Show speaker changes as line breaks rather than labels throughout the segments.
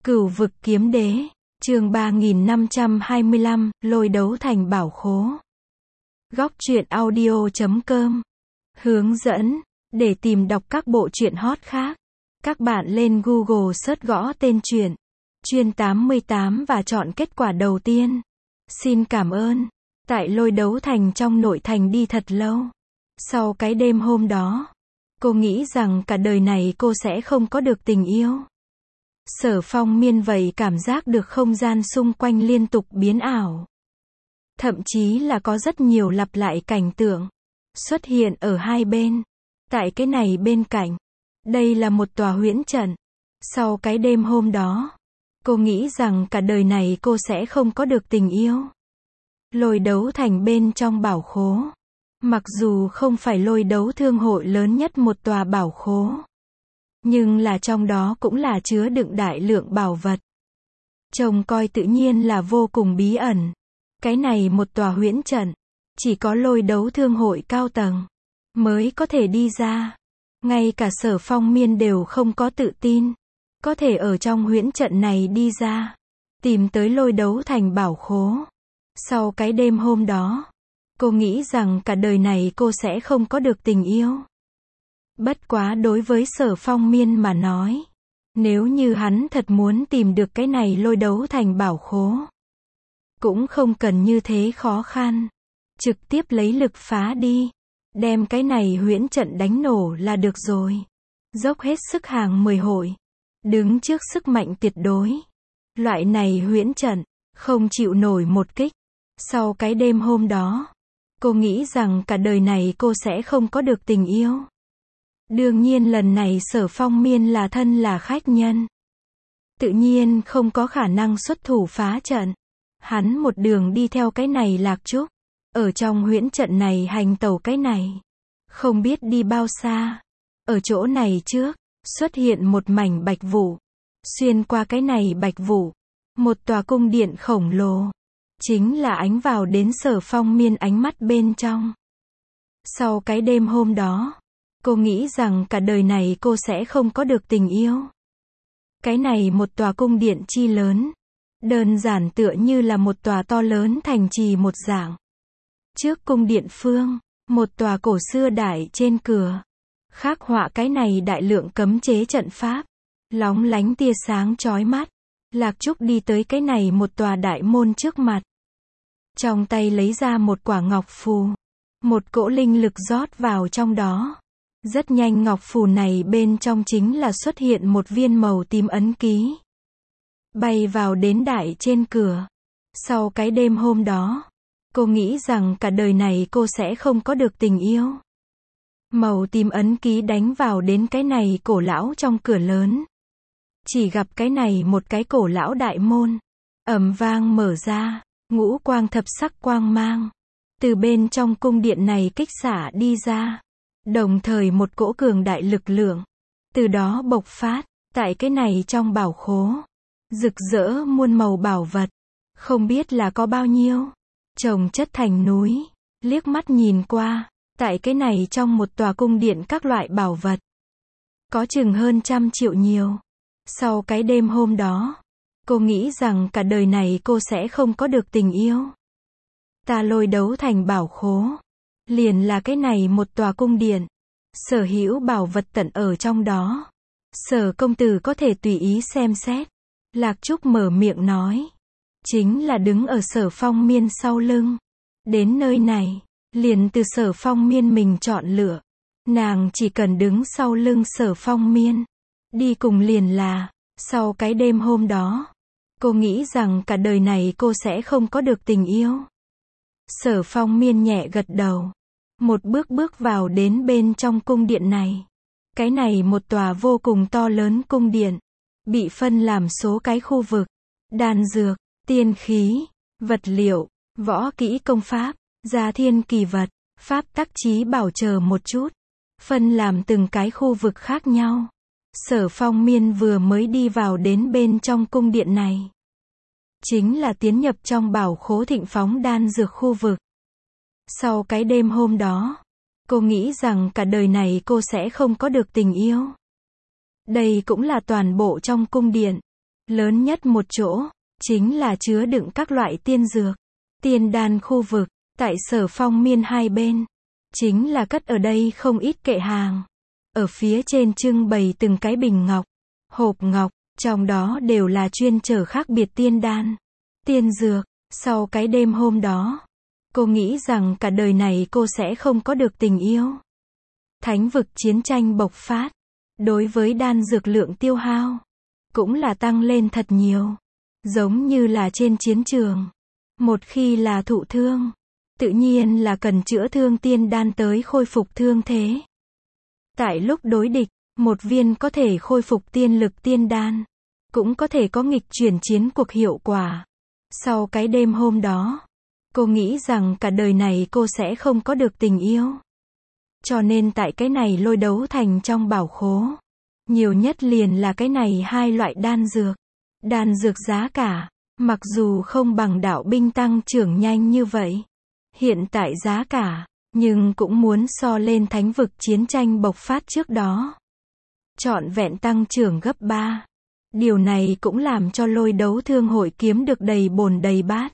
Cửu vực kiếm đế, chương 3525, lôi đấu thành bảo khố. Góc truyện audio.com. Hướng dẫn, để tìm đọc các bộ truyện hot khác. Các bạn lên Google search gõ tên truyện, Chuyên 88 và chọn kết quả đầu tiên. Xin cảm ơn. Tại lôi đấu thành trong nội thành đi thật lâu. Sau cái đêm hôm đó, cô nghĩ rằng cả đời này cô sẽ không có được tình yêu. Sở Phong Miên vậy cảm giác được không gian xung quanh liên tục biến ảo. Thậm chí là có rất nhiều lặp lại cảnh tượng xuất hiện ở hai bên. Tại cái này bên cạnh, đây là một tòa huyễn trận. Sau cái đêm hôm đó, cô nghĩ rằng cả đời này cô sẽ không có được tình yêu. Lôi đấu thành bên trong bảo khố. Mặc dù không phải lôi đấu thương hội lớn nhất một tòa bảo khố, nhưng là trong đó cũng là chứa đựng đại lượng bảo vật. Trông coi tự nhiên là vô cùng bí ẩn. Cái này một tòa huyễn trận, chỉ có lôi đấu thương hội cao tầng mới có thể đi ra. Ngay cả Sở Phong Miên đều không có tự tin có thể ở trong huyễn trận này đi ra, tìm tới lôi đấu thành bảo khố. Sau cái đêm hôm đó, cô nghĩ rằng cả đời này cô sẽ không có được tình yêu. Bất quá đối với Sở Phong Miên mà nói, nếu như hắn thật muốn tìm được cái này lôi đấu thành bảo khố, cũng không cần như thế khó khăn. Trực tiếp lấy lực phá đi, đem cái này huyễn trận đánh nổ là được rồi. Dốc hết sức hàng 10 hội, đứng trước sức mạnh tuyệt đối. Loại này huyễn trận, không chịu nổi một kích. Sau cái đêm hôm đó, cô nghĩ rằng cả đời này cô sẽ không có được tình yêu. Đương nhiên lần này Sở Phong Miên là thân là khách nhân, tự nhiên không có khả năng xuất thủ phá trận. Hắn một đường đi theo cái này Lạc Trúc, ở trong huyễn trận này hành tẩu cái này, không biết đi bao xa. Ở chỗ này trước, xuất hiện một mảnh bạch vụ. Xuyên qua cái này bạch vụ, một tòa cung điện khổng lồ, chính là ánh vào đến Sở Phong Miên ánh mắt bên trong. Sau cái đêm hôm đó, cô nghĩ rằng cả đời này cô sẽ không có được tình yêu. Cái này một tòa cung điện chi lớn, đơn giản tựa như là một tòa to lớn thành trì một dạng. Trước cung điện phương, một tòa cổ xưa đại trên cửa, khắc họa cái này đại lượng cấm chế trận pháp, lóng lánh tia sáng chói mắt. Lạc Trúc đi tới cái này một tòa đại môn trước mặt. Trong tay lấy ra một quả ngọc phù, một cỗ linh lực rót vào trong đó. Rất nhanh ngọc phù này bên trong chính là xuất hiện một viên màu tím ấn ký, bay vào đến đại trên cửa. Sau cái đêm hôm đó, cô nghĩ rằng cả đời này cô sẽ không có được tình yêu. Màu tím ấn ký đánh vào đến cái này cổ lão trong cửa lớn. Chỉ gặp cái này một cái cổ lão đại môn, ầm vang mở ra, ngũ quang thập sắc quang mang từ bên trong cung điện này kích xả đi ra. Đồng thời một cỗ cường đại lực lượng từ đó bộc phát. Tại cái này trong bảo khố, rực rỡ muôn màu bảo vật, không biết là có bao nhiêu, chồng chất thành núi. Liếc mắt nhìn qua, tại cái này trong một tòa cung điện các loại bảo vật, có chừng hơn 100 triệu nhiều. Sau cái đêm hôm đó, cô nghĩ rằng cả đời này cô sẽ không có được tình yêu. Ta lôi đấu thành bảo khố, liền là cái này một tòa cung điện, sở hữu bảo vật tận ở trong đó. Sở công tử có thể tùy ý xem xét. Lạc Trúc mở miệng nói, chính là đứng ở Sở Phong Miên sau lưng. Đến nơi này, liền từ Sở Phong Miên mình chọn lựa. Nàng chỉ cần đứng sau lưng Sở Phong Miên, đi cùng liền là. Sau cái đêm hôm đó, cô nghĩ rằng cả đời này cô sẽ không có được tình yêu. Sở Phong Miên nhẹ gật đầu, một bước bước vào đến bên trong cung điện này. Cái này một tòa vô cùng to lớn cung điện, bị phân làm số cái khu vực. Đan dược, tiên khí, vật liệu, võ kỹ công pháp, gia thiên kỳ vật, pháp tắc trí bảo chờ một chút, phân làm từng cái khu vực khác nhau. Sở Phong Miên vừa mới đi vào đến bên trong cung điện này, chính là tiến nhập trong bảo khố thịnh phóng đan dược khu vực. Sau cái đêm hôm đó, cô nghĩ rằng cả đời này cô sẽ không có được tình yêu. Đây cũng là toàn bộ trong cung điện. Lớn nhất một chỗ, chính là chứa đựng các loại tiên dược, tiên đan khu vực, tại Sở Phong Miên hai bên. Chính là cất ở đây không ít kệ hàng. Ở phía trên trưng bày từng cái bình ngọc, hộp ngọc, trong đó đều là chuyên chở khác biệt tiên đan, tiên dược. Sau cái đêm hôm đó, cô nghĩ rằng cả đời này cô sẽ không có được tình yêu. Thánh vực chiến tranh bộc phát, đối với đan dược lượng tiêu hao, cũng là tăng lên thật nhiều. Giống như là trên chiến trường, một khi là thụ thương, tự nhiên là cần chữa thương tiên đan tới khôi phục thương thế. Tại lúc đối địch, một viên có thể khôi phục tiên lực tiên đan, cũng có thể có nghịch chuyển chiến cuộc hiệu quả. Sau cái đêm hôm đó, cô nghĩ rằng cả đời này cô sẽ không có được tình yêu. Cho nên tại cái này lôi đấu thành trong bảo khố, nhiều nhất liền là cái này hai loại đan dược. Đan dược giá cả, mặc dù không bằng đạo binh tăng trưởng nhanh như vậy, hiện tại giá cả, nhưng cũng muốn so lên thánh vực chiến tranh bộc phát trước đó. Trọn vẹn tăng trưởng gấp 3. Điều này cũng làm cho lôi đấu thương hội kiếm được đầy bồn đầy bát.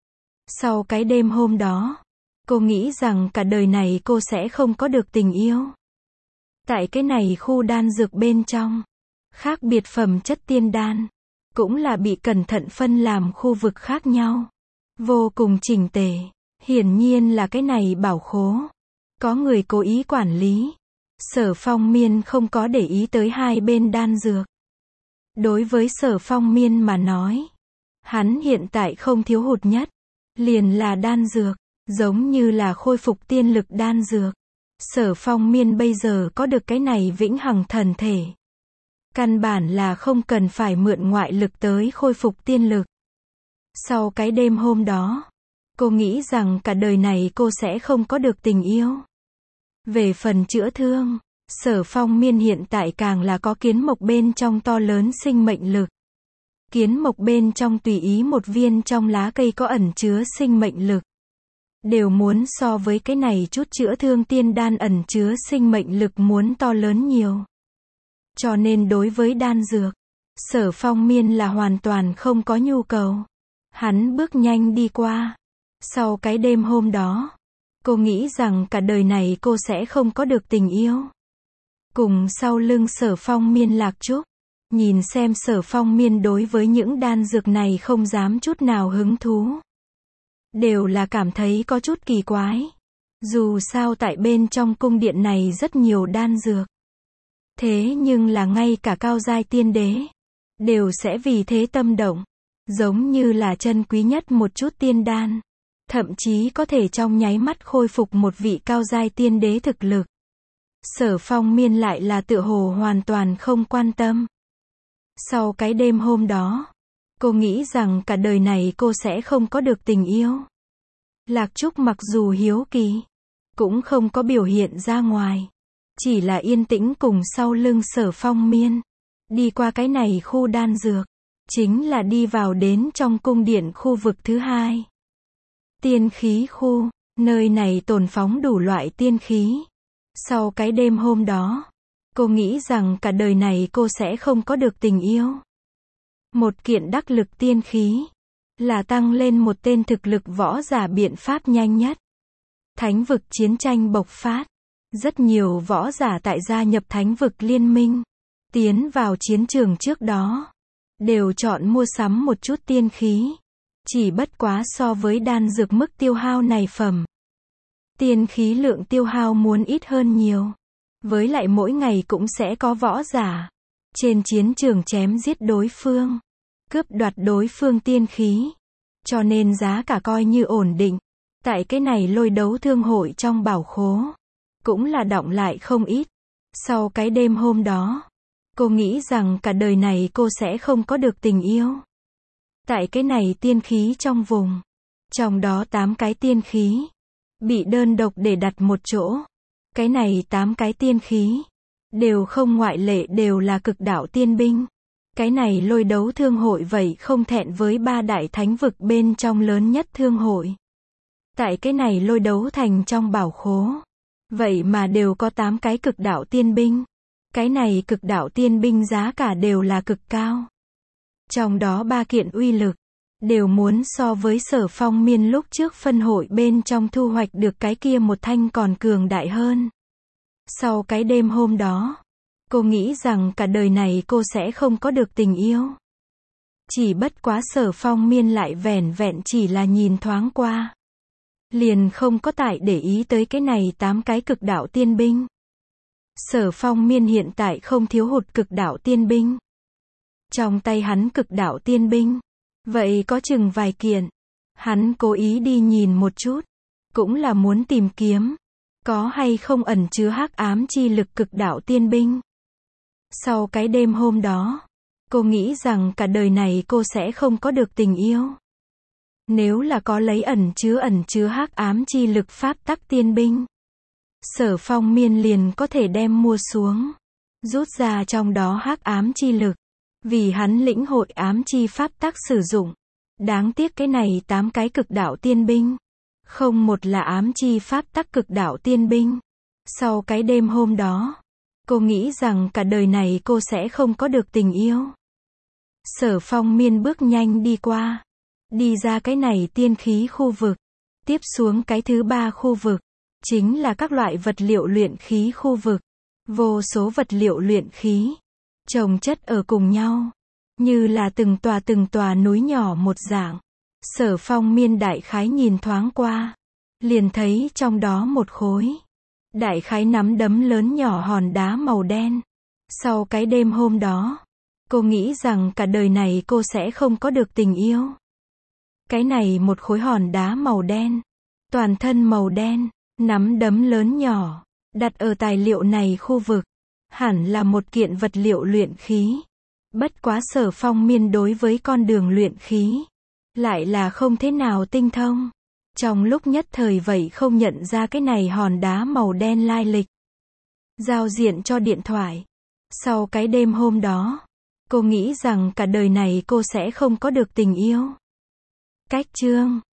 Sau cái đêm hôm đó, cô nghĩ rằng cả đời này cô sẽ không có được tình yêu. Tại cái này khu đan dược bên trong, khác biệt phẩm chất tiên đan, cũng là bị cẩn thận phân làm khu vực khác nhau. Vô cùng chỉnh tề, hiển nhiên là cái này bảo khố. Có người cố ý quản lý. Sở Phong Miên không có để ý tới hai bên đan dược. Đối với Sở Phong Miên mà nói, hắn hiện tại không thiếu hụt nhất, liền là đan dược, giống như là khôi phục tiên lực đan dược. Sở Phong Miên bây giờ có được cái này vĩnh hằng thần thể. Căn bản là không cần phải mượn ngoại lực tới khôi phục tiên lực. Sau cái đêm hôm đó, cô nghĩ rằng cả đời này cô sẽ không có được tình yêu. Về phần chữa thương, Sở Phong Miên hiện tại càng là có kiến mộc bên trong to lớn sinh mệnh lực. Kiến mộc bên trong tùy ý một viên trong lá cây có ẩn chứa sinh mệnh lực, đều muốn so với cái này chút chữa thương tiên đan ẩn chứa sinh mệnh lực muốn to lớn nhiều. Cho nên đối với đan dược, Sở Phong Miên là hoàn toàn không có nhu cầu. Hắn bước nhanh đi qua. Sau cái đêm hôm đó, cô nghĩ rằng cả đời này cô sẽ không có được tình yêu. Cùng sau lưng Sở Phong Miên Lạc Trúc, nhìn xem Sở Phong Miên đối với những đan dược này không dám chút nào hứng thú. Đều là cảm thấy có chút kỳ quái. Dù sao tại bên trong cung điện này rất nhiều đan dược. Thế nhưng là ngay cả cao giai tiên đế, đều sẽ vì thế tâm động. Giống như là chân quý nhất một chút tiên đan. Thậm chí có thể trong nháy mắt khôi phục một vị cao giai tiên đế thực lực. Sở Phong Miên lại là tựa hồ hoàn toàn không quan tâm. Sau cái đêm hôm đó, cô nghĩ rằng cả đời này cô sẽ không có được tình yêu. Lạc Trúc mặc dù hiếu kỳ, cũng không có biểu hiện ra ngoài. Chỉ là yên tĩnh cùng sau lưng Sở Phong Miên. Đi qua cái này khu đan dược, chính là đi vào đến trong cung điện khu vực thứ hai. Tiên khí khu, nơi này tồn phóng đủ loại tiên khí. Sau cái đêm hôm đó, cô nghĩ rằng cả đời này cô sẽ không có được tình yêu. Một kiện đắc lực tiên khí, là tăng lên một tên thực lực võ giả biện pháp nhanh nhất. Thánh vực chiến tranh bộc phát. Rất nhiều võ giả tại gia nhập thánh vực liên minh, tiến vào chiến trường trước đó, đều chọn mua sắm một chút tiên khí. Chỉ bất quá so với đan dược mức tiêu hao này phẩm, tiên khí lượng tiêu hao muốn ít hơn nhiều. Với lại mỗi ngày cũng sẽ có võ giả trên chiến trường chém giết đối phương, cướp đoạt đối phương tiên khí. Cho nên giá cả coi như ổn định. Tại cái này lôi đấu thương hội trong bảo khố, cũng là đọng lại không ít. Sau cái đêm hôm đó, cô nghĩ rằng cả đời này cô sẽ không có được tình yêu. Tại cái này tiên khí trong vùng, trong đó 8 cái tiên khí, bị đơn độc để đặt một chỗ. Cái này 8 cái tiên khí, đều không ngoại lệ đều là cực đạo tiên binh. Cái này lôi đấu thương hội vậy không thẹn với 3 đại thánh vực bên trong lớn nhất thương hội. Tại cái này lôi đấu thành trong bảo khố, vậy mà đều có 8 cái cực đạo tiên binh. Cái này cực đạo tiên binh giá cả đều là cực cao. Trong đó 3 kiện uy lực, đều muốn so với Sở Phong Miên lúc trước phân hội bên trong thu hoạch được cái kia một thanh còn cường đại hơn. Sau cái đêm hôm đó, cô nghĩ rằng cả đời này cô sẽ không có được tình yêu. Chỉ bất quá Sở Phong Miên lại vẻn vẹn chỉ là nhìn thoáng qua. Liền không có tại để ý tới cái này 8 cái cực đạo tiên binh. Sở Phong Miên hiện tại không thiếu hụt cực đạo tiên binh. Trong tay hắn cực đạo tiên binh, vậy có chừng vài kiện. Hắn cố ý đi nhìn một chút, cũng là muốn tìm kiếm, có hay không ẩn chứa hắc ám chi lực cực đạo tiên binh. Sau cái đêm hôm đó, cô nghĩ rằng cả đời này cô sẽ không có được tình yêu. Nếu là có lấy ẩn chứa hắc ám chi lực pháp tắc tiên binh, Sở Phong Miên liền có thể đem mua xuống, rút ra trong đó hắc ám chi lực, vì hắn lĩnh hội ám chi pháp tắc sử dụng. Đáng tiếc cái này 8 cái cực đạo tiên binh, không một là ám chi pháp tắc cực đạo tiên binh. Sau cái đêm hôm đó, cô nghĩ rằng cả đời này cô sẽ không có được tình yêu. Sở Phong Miên bước nhanh đi qua, đi ra cái này tiên khí khu vực, tiếp xuống cái thứ 3 khu vực, chính là các loại vật liệu luyện khí khu vực. Vô số vật liệu luyện khí, chồng chất ở cùng nhau, như là từng tòa núi nhỏ một dạng. Sở Phong Miên đại khái nhìn thoáng qua, liền thấy trong đó một khối, đại khái nắm đấm lớn nhỏ hòn đá màu đen. Sau cái đêm hôm đó, cô nghĩ rằng cả đời này cô sẽ không có được tình yêu. Cái này một khối hòn đá màu đen, toàn thân màu đen, nắm đấm lớn nhỏ, đặt ở tài liệu này khu vực, hẳn là một kiện vật liệu luyện khí. Bất quá Sở Phong Miên đối với con đường luyện khí, lại là không thế nào tinh thông. Trong lúc nhất thời vậy không nhận ra cái này hòn đá màu đen lai lịch. Giao diện cho điện thoại. Sau cái đêm hôm đó, cô nghĩ rằng cả đời này cô sẽ không có được tình yêu. Cách chương